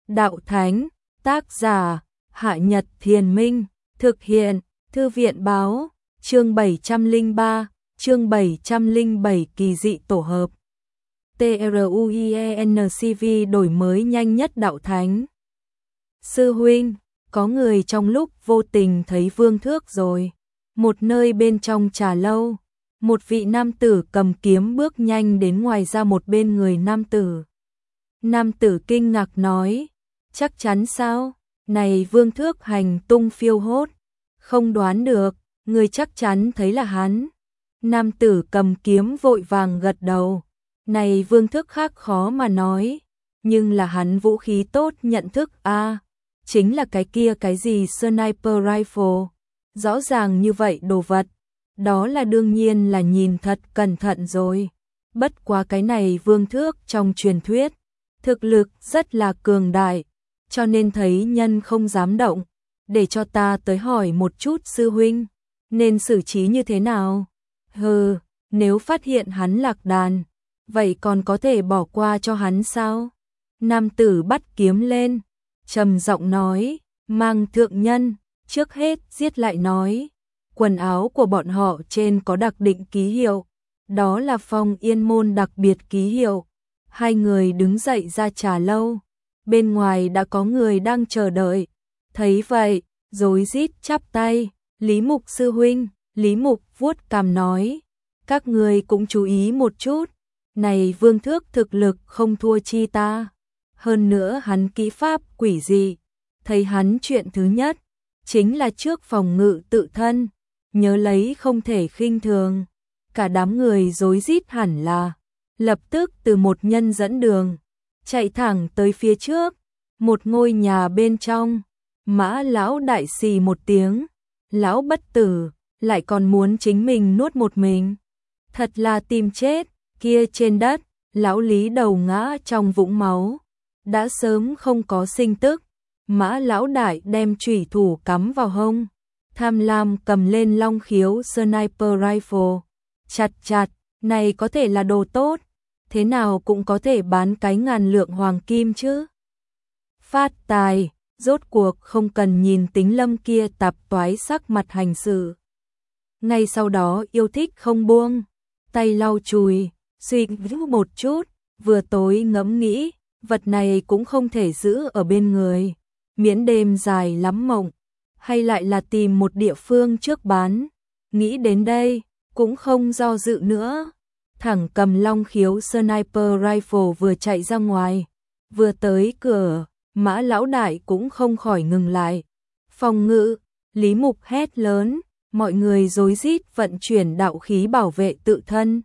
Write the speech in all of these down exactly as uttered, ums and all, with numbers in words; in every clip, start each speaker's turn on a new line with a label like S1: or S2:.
S1: Đạo Thánh, tác giả, Hạ Nhật Thiền Minh, thực hiện, Thư viện báo, chương bảy trăm lẻ ba, chương bảy trăm lẻ bảy kỳ dị tổ hợp. TRUIENCV đổi mới nhanh nhất Đạo Thánh. Sư huynh, có người trong lúc vô tình thấy Vương Thước rồi. Một nơi bên trong trà lâu, một vị nam tử cầm kiếm bước nhanh đến ngoài ra một bên người nam tử. Nam tử kinh ngạc nói, chắc chắn sao? Này Vương Thước hành tung phiêu hốt, không đoán được, người chắc chắn thấy là hắn. Nam tử cầm kiếm vội vàng gật đầu, này Vương Thước khác khó mà nói, nhưng là hắn vũ khí tốt nhận thức a, à, chính là cái kia cái gì sniper rifle, rõ ràng như vậy đồ vật, đó là đương nhiên là nhìn thật cẩn thận rồi. Bất quá cái này Vương Thước trong truyền thuyết, thực lực rất là cường đại, cho nên thấy nhân không dám động, để cho ta tới hỏi một chút sư huynh, nên xử trí như thế nào? Hừ, nếu phát hiện hắn lạc đàn, vậy còn có thể bỏ qua cho hắn sao? Nam tử bắt kiếm lên, trầm giọng nói, mang thượng nhân, trước hết giết lại nói, quần áo của bọn họ trên có đặc định ký hiệu, đó là Phong Yên môn đặc biệt ký hiệu. Hai người đứng dậy ra trà lâu, bên ngoài đã có người đang chờ đợi, thấy vậy, rối rít chắp tay, Lý Mục sư huynh, Lý Mục vuốt cằm nói, các người cũng chú ý một chút, này Vương Thước thực lực không thua chi ta, hơn nữa hắn kỹ pháp quỷ dị, thấy hắn chuyện thứ nhất, chính là trước phòng ngự tự thân, nhớ lấy không thể khinh thường, cả đám người rối rít hẳn là, lập tức từ một nhân dẫn đường, chạy thẳng tới phía trước, một ngôi nhà bên trong, Mã lão đại xì một tiếng, lão bất tử, lại còn muốn chính mình nuốt một mình, thật là tìm chết, kia trên đất, lão Lý đầu ngã trong vũng máu, đã sớm không có sinh tức, Mã lão đại đem chủy thủ cắm vào hông, tham lam cầm lên long khiếu sniper rifle, chặt chặt, này có thể là đồ tốt, thế nào cũng có thể bán cái ngàn lượng hoàng kim chứ. Phát tài, rốt cuộc không cần nhìn Tính Lâm kia tạp toái sắc mặt hành sự. Ngay sau đó yêu thích không buông, tay lau chùi, suy nghĩ một chút, vừa tối ngẫm nghĩ, vật này cũng không thể giữ ở bên người, miễn đêm dài lắm mộng, hay lại là tìm một địa phương trước bán. Nghĩ đến đây, cũng không do dự nữa, thẳng cầm long khiếu sniper rifle vừa chạy ra ngoài, vừa tới cửa, Mã lão đại cũng không khỏi ngừng lại. Phòng ngự, Lý Mục hét lớn, mọi người rối rít vận chuyển đạo khí bảo vệ tự thân.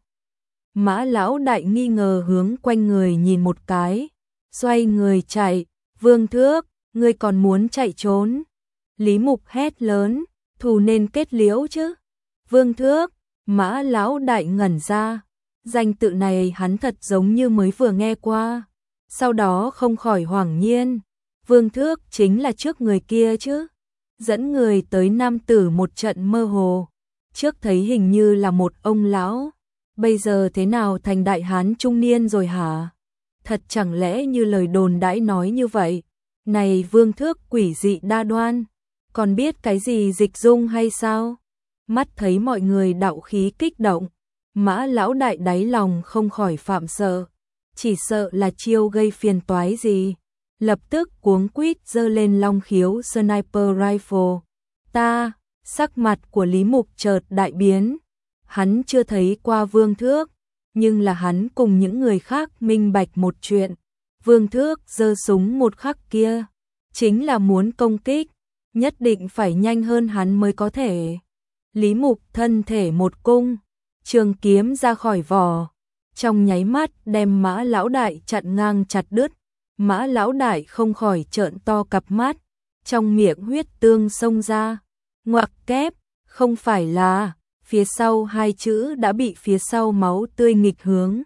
S1: Mã lão đại nghi ngờ hướng quanh người nhìn một cái, xoay người chạy, Vương Thước, ngươi còn muốn chạy trốn? Lý Mục hét lớn, thù nên kết liễu chứ. Vương Thước, Mã lão đại ngẩn ra, danh tự này hắn thật giống như mới vừa nghe qua, sau đó không khỏi hoảng nhiên, Vương Thước chính là trước người kia chứ. Dẫn người tới nam tử một trận mơ hồ, trước thấy hình như là một ông lão, bây giờ thế nào thành đại hán trung niên rồi hả? Thật chẳng lẽ như lời đồn đãi nói như vậy? Này Vương Thước quỷ dị đa đoan, còn biết cái gì dịch dung hay sao? Mắt thấy mọi người đạo khí kích động, Mã lão đại đáy lòng không khỏi phạm sợ, chỉ sợ là chiêu gây phiền toái gì, lập tức cuống quýt giơ lên long khiếu sniper rifle. Ta, sắc mặt của Lý Mục chợt đại biến, hắn chưa thấy qua Vương Thước, nhưng là hắn cùng những người khác minh bạch một chuyện, Vương Thước giơ súng một khắc kia, chính là muốn công kích, nhất định phải nhanh hơn hắn mới có thể. Lý Mục thân thể một cung, trường kiếm ra khỏi vỏ, trong nháy mắt đem Mã lão đại chặn ngang chặt đứt. Mã lão đại không khỏi trợn to cặp mắt, trong miệng huyết tương xông ra, ngoặc kép, không phải là, phía sau hai chữ đã bị phía sau máu tươi nghịch hướng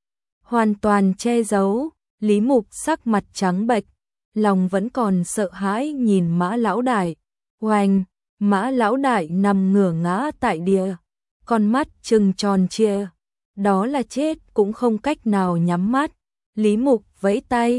S1: hoàn toàn che giấu. Lý Mục sắc mặt trắng bệch, lòng vẫn còn sợ hãi nhìn Mã lão đại. Oanh, Mã lão đại nằm ngửa ngã tại địa, con mắt trừng tròn trịa, đó là chết cũng không cách nào nhắm mắt. Lý Mục vẫy tay,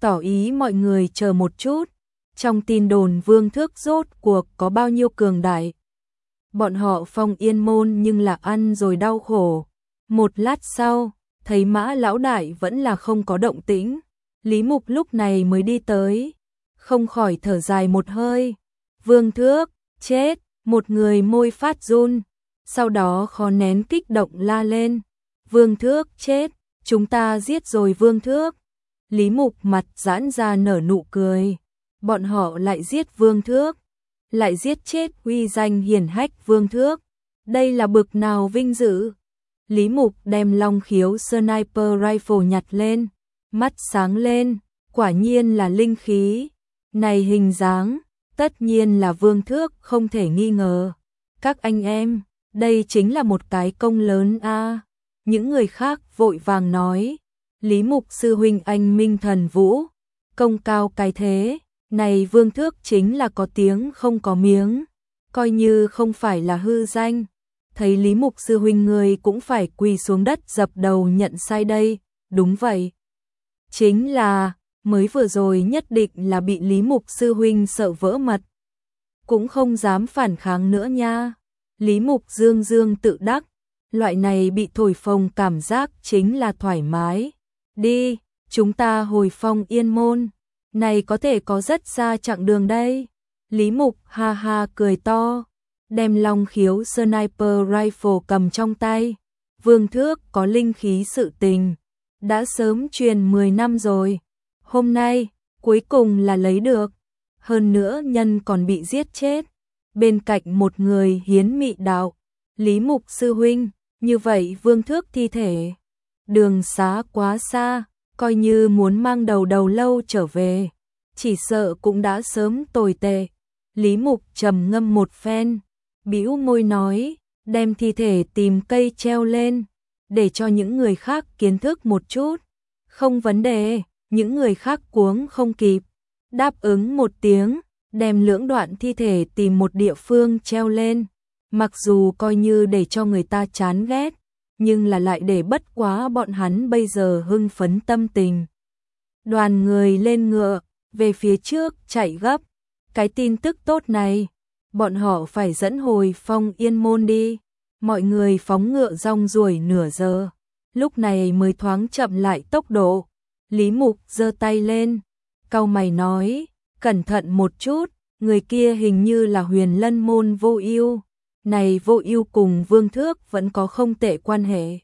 S1: tỏ ý mọi người chờ một chút. Trong tin đồn Vương Thước rốt cuộc có bao nhiêu cường đại. Bọn họ phong Yên Môn nhưng là ăn rồi đau khổ. Một lát sau, thấy Mã lão đại vẫn là không có động tĩnh. Lý Mục lúc này mới đi tới, không khỏi thở dài một hơi. Vương Thước, chết, một người môi phát run, sau đó khó nén kích động la lên. Vương Thước chết, chúng ta giết rồi Vương Thước. Lý Mục mặt giãn ra nở nụ cười. Bọn họ lại giết Vương Thước, lại giết chết uy danh hiển hách Vương Thước. Đây là bực nào vinh dự. Lý Mục đem long khiếu sniper rifle nhặt lên, mắt sáng lên, quả nhiên là linh khí. Này hình dáng, tất nhiên là Vương Thước không thể nghi ngờ. Các anh em, đây chính là một cái công lớn a. À. Những người khác vội vàng nói, Lý Mục sư huynh anh minh thần vũ, công cao cái thế, này Vương Thước chính là có tiếng không có miếng, coi như không phải là hư danh. Thấy Lý Mục sư huynh người cũng phải quỳ xuống đất dập đầu nhận sai đây, đúng vậy. Chính là, mới vừa rồi nhất định là bị Lý Mục sư huynh sợ vỡ mật. Cũng không dám phản kháng nữa nha. Lý Mục dương dương tự đắc, loại này bị thổi phồng cảm giác chính là thoải mái. Đi, chúng ta hồi phong Yên Môn, này có thể có rất xa chặng đường đây. Lý Mục ha ha cười to, đem long khiếu sniper rifle cầm trong tay. Vương Thước có linh khí sự tình, đã sớm truyền mười năm rồi. Hôm nay, cuối cùng là lấy được. Hơn nữa nhân còn bị giết chết. Bên cạnh một người hiến mị đạo. Lý Mục sư huynh, như vậy Vương Thước thi thể. Đường xá quá xa, coi như muốn mang đầu đầu lâu trở về. Chỉ sợ cũng đã sớm tồi tệ. Lý Mục trầm ngâm một phen, bĩu môi nói, đem thi thể tìm cây treo lên, để cho những người khác kiến thức một chút. Không vấn đề, những người khác cuống không kịp. Đáp ứng một tiếng, đem lưỡng đoạn thi thể tìm một địa phương treo lên. Mặc dù coi như để cho người ta chán ghét, nhưng là lại để bất quá bọn hắn bây giờ hưng phấn tâm tình. Đoàn người lên ngựa, về phía trước chạy gấp. Cái tin tức tốt này, bọn họ phải dẫn hồi phong Yên Môn đi. Mọi người phóng ngựa rong ruổi nửa giờ, lúc này mới thoáng chậm lại tốc độ. Lý Mục giơ tay lên, cau mày nói, cẩn thận một chút, người kia hình như là Huyền Lân Môn Vô Ưu. Này Vô Ưu cùng Vương Thước vẫn có không tệ quan hệ.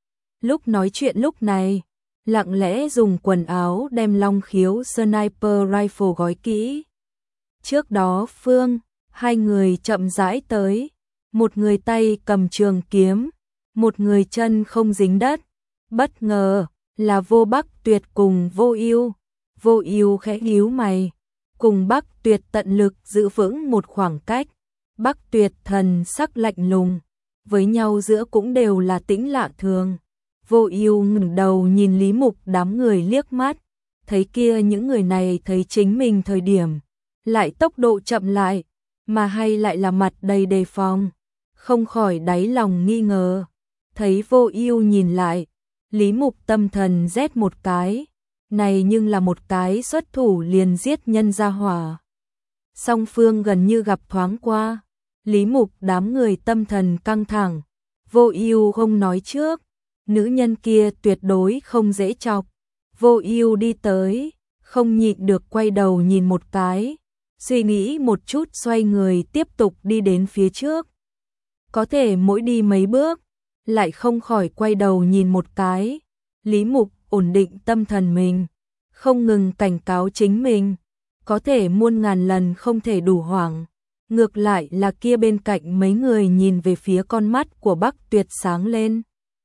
S1: Lúc nói chuyện lúc này, lặng lẽ dùng quần áo đem long khiếu sniper rifle gói kỹ. Trước đó Phương, hai người chậm rãi tới, một người tay cầm trường kiếm, một người chân không dính đất. Bất ngờ là Vô Bắc Tuyệt cùng Vô Ưu. Vô Ưu khẽ nhíu mày, cùng Bắc Tuyệt tận lực giữ vững một khoảng cách. Bắc Tuyệt thần sắc lạnh lùng, với nhau giữa cũng đều là tĩnh lạ thường. Vô Ưu ngẩng đầu nhìn Lý Mục đám người liếc mắt, thấy kia những người này thấy chính mình thời điểm, lại tốc độ chậm lại, mà hay lại là mặt đầy đề phòng, không khỏi đáy lòng nghi ngờ. Thấy Vô Ưu nhìn lại, Lý Mục tâm thần rét một cái, này nhưng là một cái xuất thủ liền giết nhân gia hỏa. Song phương gần như gặp thoáng qua, Lý Mục đám người tâm thần căng thẳng. Vô Ưu không nói trước, nữ nhân kia tuyệt đối không dễ chọc. Vô Ưu đi tới, không nhịn được quay đầu nhìn một cái, suy nghĩ một chút xoay người tiếp tục đi đến phía trước. Có thể mỗi đi mấy bước, lại không khỏi quay đầu nhìn một cái. Lý Mục ổn định tâm thần mình, không ngừng cảnh cáo chính mình, có thể muôn ngàn lần không thể đủ hoảng. Ngược lại là kia bên cạnh mấy người nhìn về phía con mắt của Bắc Tuyệt sáng lên,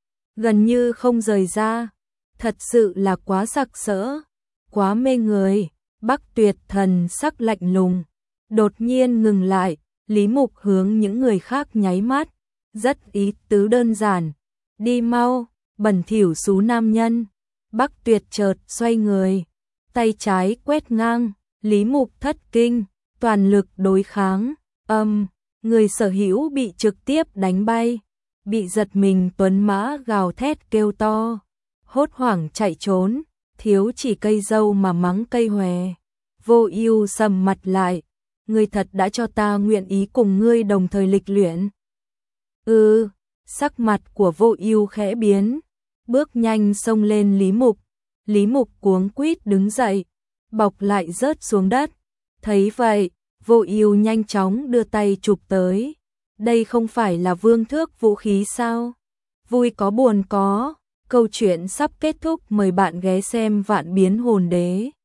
S1: gần như không rời ra. Thật sự là quá sặc sỡ, quá mê người. Bắc Tuyệt thần sắc lạnh lùng, đột nhiên ngừng lại. Lý Mục hướng những người khác nháy mắt, rất ý tứ đơn giản, đi mau, bẩn thỉu xú nam nhân. Bắc Tuyệt chợt xoay người, tay trái quét ngang. Lý Mục thất kinh, toàn lực đối kháng, âm, người sở hữu bị trực tiếp đánh bay, bị giật mình tuấn mã gào thét kêu to, hốt hoảng chạy trốn. thiếu chỉ cây dâu mà mắng cây hòe. Vô Ưu sầm mặt lại, ngươi thật đã cho ta nguyện ý cùng ngươi đồng thời lịch luyện. Ừ, sắc mặt của Vô Ưu khẽ biến, bước nhanh xông lên Lý Mục. Lý Mục cuống quýt đứng dậy, bọc lại rớt xuống đất. Thấy vậy, Vô Ưu nhanh chóng đưa tay chụp tới. Đây không phải là vương thước vũ khí sao? Vui có buồn có. Câu chuyện sắp kết thúc, mời bạn ghé xem Vạn Biến Hồn Đế.